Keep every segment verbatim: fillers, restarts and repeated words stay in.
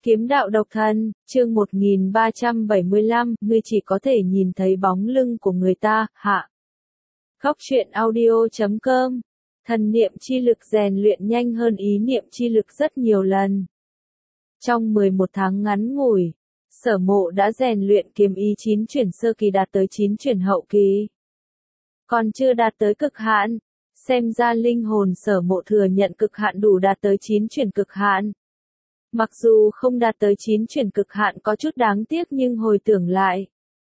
Kiếm đạo độc thân, chương một nghìn ba trăm bảy mươi lăm, ngươi chỉ có thể nhìn thấy bóng lưng của người ta, hạ. Góc truyện audio chấm com. Thần niệm chi lực rèn luyện nhanh hơn ý niệm chi lực rất nhiều lần. Trong mười một tháng ngắn ngủi, Sở Mộ đã rèn luyện kiếm ý chín chuyển sơ kỳ đạt tới chín chuyển hậu kỳ. Còn chưa đạt tới cực hạn, xem ra linh hồn Sở Mộ thừa nhận cực hạn đủ đạt tới chín chuyển cực hạn. Mặc dù không đạt tới chín chuyển cực hạn có chút đáng tiếc nhưng hồi tưởng lại,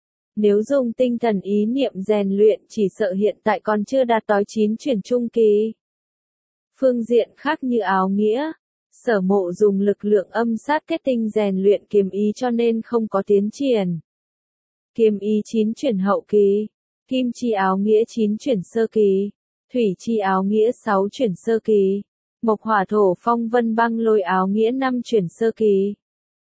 nếu dùng tinh thần ý niệm rèn luyện chỉ sợ hiện tại còn chưa đạt tới chín chuyển trung kỳ. Phương diện khác như áo nghĩa, Sở Mộ dùng lực lượng âm sát kết tinh rèn luyện kiếm ý cho nên không có tiến triển. Kiếm ý chín chuyển hậu kỳ, kim chi áo nghĩa chín chuyển sơ kỳ, thủy chi áo nghĩa sáu chuyển sơ kỳ. Mộc hỏa thổ phong vân băng lôi áo nghĩa năm chuyển sơ kỳ.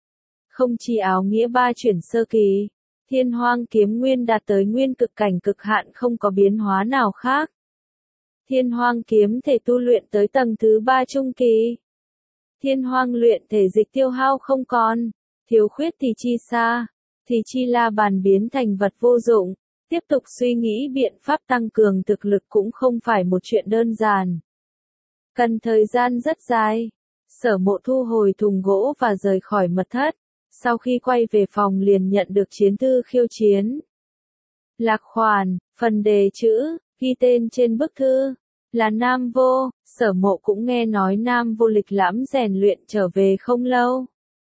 Không chi áo nghĩa ba chuyển sơ kỳ. Thiên hoang kiếm nguyên đạt tới nguyên cực cảnh cực hạn không có biến hóa nào khác. Thiên hoang kiếm thể tu luyện tới tầng thứ ba trung kỳ. Thiên hoang luyện thể dịch tiêu hao không còn. Thiếu khuyết thì chi xa. Thì chi la bàn biến thành vật vô dụng. Tiếp tục suy nghĩ biện pháp tăng cường thực lực cũng không phải một chuyện đơn giản. Cần thời gian rất dài. Sở Mộ thu hồi thùng gỗ và rời khỏi mật thất. Sau khi quay về phòng liền nhận được chiến thư khiêu chiến. Lạc khoản, phần đề chữ, ghi tên trên bức thư, là Nam Vô. Sở Mộ cũng nghe nói Nam Vô lịch lãm rèn luyện trở về không lâu.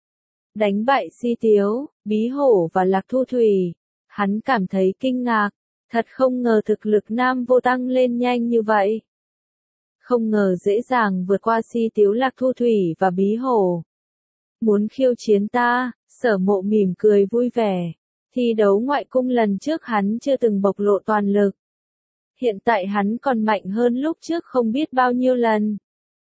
Đánh bại Si Tiếu, Bí Hổ và Lạc Thu Thủy. Hắn cảm thấy kinh ngạc. Thật không ngờ thực lực Nam Vô tăng lên nhanh như vậy. Không ngờ dễ dàng vượt qua Si Tiếu Lạc Thu Thủy và Bí Hổ. Muốn khiêu chiến ta, Sở Mộ mỉm cười vui vẻ. Thi đấu ngoại cung lần trước hắn chưa từng bộc lộ toàn lực. Hiện tại hắn còn mạnh hơn lúc trước không biết bao nhiêu lần.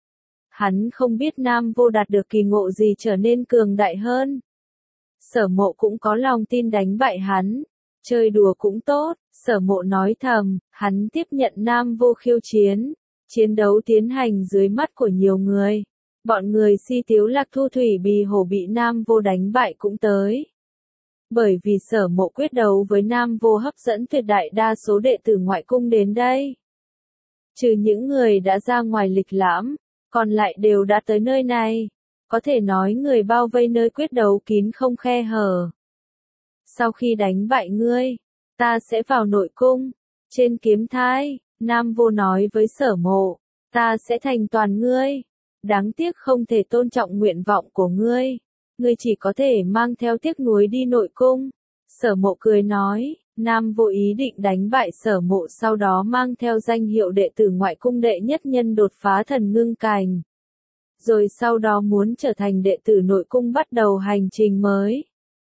Hắn không biết Nam Vô đạt được kỳ ngộ gì trở nên cường đại hơn. Sở Mộ cũng có lòng tin đánh bại hắn. Chơi đùa cũng tốt, Sở Mộ nói thầm, hắn tiếp nhận Nam Vô khiêu chiến. Chiến đấu tiến hành dưới mắt của nhiều người. Bọn người Si Tiếu Lạc Thu Thủy Bì Hổ bị Nam Vô đánh bại cũng tới. Bởi vì Sở Mộ quyết đấu với Nam Vô hấp dẫn tuyệt đại đa số đệ tử ngoại cung đến đây. Trừ những người đã ra ngoài lịch lãm, còn lại đều đã tới nơi này. Có thể nói người bao vây nơi quyết đấu kín không khe hở. Sau khi đánh bại ngươi, ta sẽ vào nội cung. Trên kiếm thai, Nam Vô nói với Sở Mộ, ta sẽ thành toàn ngươi. Đáng tiếc không thể tôn trọng nguyện vọng của ngươi. Ngươi chỉ có thể mang theo tiếc nuối đi nội cung. Sở Mộ cười nói, Nam Vô ý định đánh bại Sở Mộ sau đó mang theo danh hiệu đệ tử ngoại cung đệ nhất nhân đột phá thần ngưng cảnh. Rồi sau đó muốn trở thành đệ tử nội cung bắt đầu hành trình mới.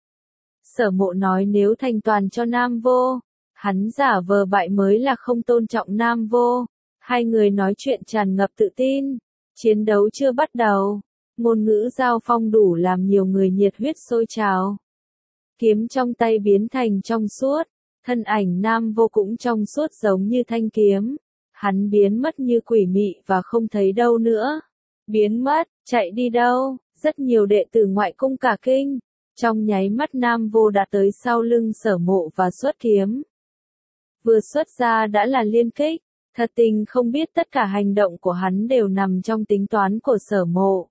Sở Mộ nói nếu thành toàn cho Nam Vô, hắn giả vờ bại mới là không tôn trọng Nam Vô. Hai người nói chuyện tràn ngập tự tin. Chiến đấu chưa bắt đầu. Ngôn ngữ giao phong đủ làm nhiều người nhiệt huyết sôi trào. Kiếm trong tay biến thành trong suốt. Thân ảnh Nam Vô cũng trong suốt giống như thanh kiếm. Hắn biến mất như quỷ mị và không thấy đâu nữa. Biến mất, chạy đi đâu? Rất nhiều đệ tử ngoại cung cả kinh. Trong nháy mắt Nam Vô đã tới sau lưng Sở Mộ và xuất kiếm. Vừa xuất ra đã là liên kích. Thật tình không biết tất cả hành động của hắn đều nằm trong tính toán của Sở Mộ.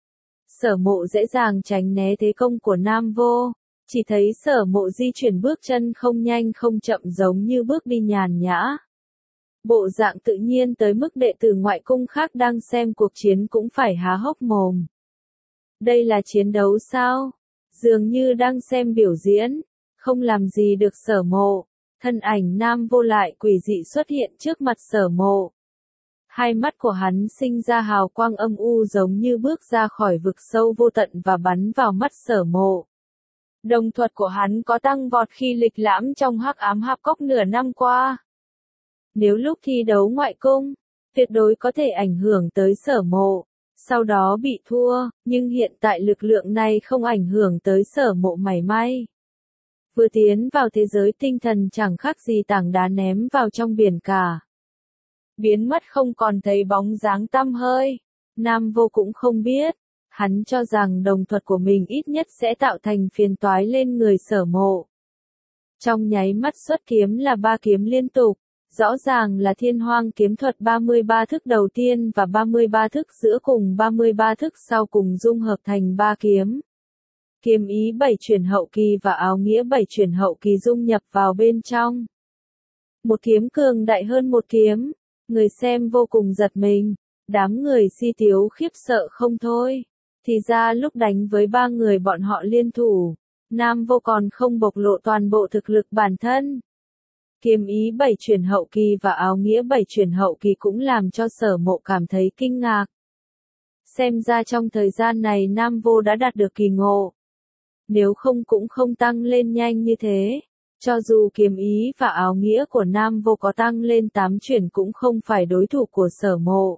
Sở Mộ dễ dàng tránh né thế công của Nam Vô. Chỉ thấy Sở Mộ di chuyển bước chân không nhanh không chậm giống như bước đi nhàn nhã. Bộ dạng tự nhiên tới mức đệ tử ngoại cung khác đang xem cuộc chiến cũng phải há hốc mồm. Đây là chiến đấu sao? Dường như đang xem biểu diễn. Không làm gì được Sở Mộ. Thân ảnh Nam Vô lại quỷ dị xuất hiện trước mặt Sở Mộ. Hai mắt của hắn sinh ra hào quang âm u giống như bước ra khỏi vực sâu vô tận và bắn vào mắt Sở Mộ. Đồng thuật của hắn có tăng vọt khi lịch lãm trong hắc ám hạp cốc nửa năm qua. Nếu lúc thi đấu ngoại cung, tuyệt đối có thể ảnh hưởng tới Sở Mộ, sau đó bị thua, nhưng hiện tại lực lượng này không ảnh hưởng tới Sở Mộ mảy may. Vừa tiến vào thế giới tinh thần chẳng khác gì tảng đá ném vào trong biển cả. Biến mất không còn thấy bóng dáng tăm hơi. Nam Vô cũng không biết. Hắn cho rằng đồng thuật của mình ít nhất sẽ tạo thành phiền toái lên người Sở Mộ. Trong nháy mắt xuất kiếm là ba kiếm liên tục, rõ ràng là Thiên Hoang kiếm thuật ba mươi ba thức đầu tiên và ba mươi ba thức giữa cùng ba mươi ba thức sau cùng dung hợp thành ba kiếm. Kiếm ý bảy chuyển hậu kỳ và áo nghĩa bảy chuyển hậu kỳ dung nhập vào bên trong. Một kiếm cường đại hơn một kiếm, người xem vô cùng giật mình, đám người Si Tiếu khiếp sợ không thôi. Thì ra lúc đánh với ba người bọn họ liên thủ, Nam Vô còn không bộc lộ toàn bộ thực lực bản thân. Kiếm ý bảy chuyển hậu kỳ và áo nghĩa bảy chuyển hậu kỳ cũng làm cho Sở Mộ cảm thấy kinh ngạc. Xem ra trong thời gian này Nam Vô đã đạt được kỳ ngộ. Nếu không cũng không tăng lên nhanh như thế. Cho dù kiếm ý và áo nghĩa của Nam Vô có tăng lên tám chuyển cũng không phải đối thủ của Sở Mộ.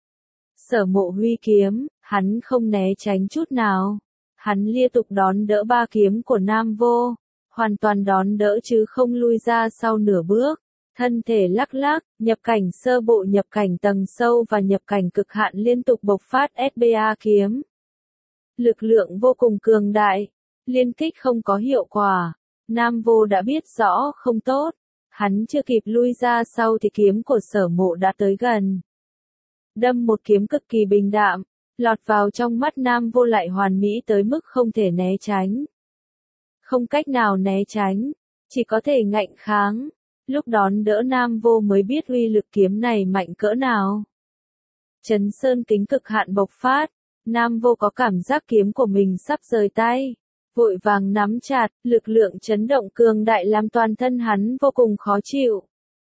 Sở Mộ huy kiếm, hắn không né tránh chút nào. Hắn liên tục đón đỡ ba kiếm của Nam Vô, hoàn toàn đón đỡ chứ không lui ra sau nửa bước. Thân thể lắc lắc, nhập cảnh sơ bộ, nhập cảnh tầng sâu và nhập cảnh cực hạn liên tục bộc phát ét bê a kiếm. Lực lượng vô cùng cường đại, liên kích không có hiệu quả. Nam Vô đã biết rõ không tốt, hắn chưa kịp lui ra sau thì kiếm của Sở Mộ đã tới gần. Đâm một kiếm cực kỳ bình đạm, lọt vào trong mắt Nam Vô lại hoàn mỹ tới mức không thể né tránh. Không cách nào né tránh, chỉ có thể ngạnh kháng. Lúc đón đỡ Nam Vô mới biết uy lực kiếm này mạnh cỡ nào. Chấn sơn kính cực hạn bộc phát, Nam Vô có cảm giác kiếm của mình sắp rời tay. Vội vàng nắm chặt, lực lượng chấn động cường đại làm toàn thân hắn vô cùng khó chịu.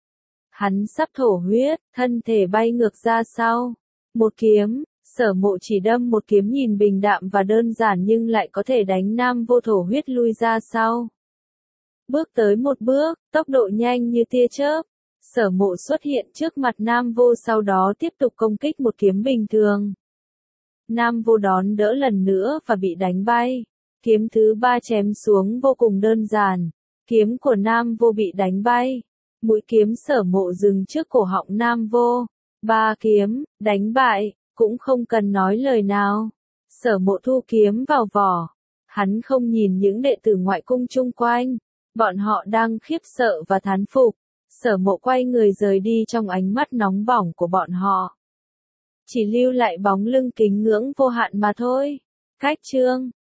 Hắn sắp thổ huyết, thân thể bay ngược ra sau. Một kiếm, Sở Mộ chỉ đâm một kiếm nhìn bình đạm và đơn giản nhưng lại có thể đánh Nam Vô thổ huyết lui ra sau. Bước tới một bước, tốc độ nhanh như tia chớp. Sở Mộ xuất hiện trước mặt Nam Vô sau đó tiếp tục công kích một kiếm bình thường. Nam Vô đón đỡ lần nữa và bị đánh bay. Kiếm thứ ba chém xuống vô cùng đơn giản. Kiếm của Nam Vô bị đánh bay. Mũi kiếm Sở Mộ dừng trước cổ họng Nam Vô. Ba kiếm, đánh bại, cũng không cần nói lời nào. Sở Mộ thu kiếm vào vỏ. Hắn không nhìn những đệ tử ngoại cung chung quanh. Bọn họ đang khiếp sợ và thán phục. Sở Mộ quay người rời đi trong ánh mắt nóng bỏng của bọn họ. Chỉ lưu lại bóng lưng kính ngưỡng vô hạn mà thôi. Cách chương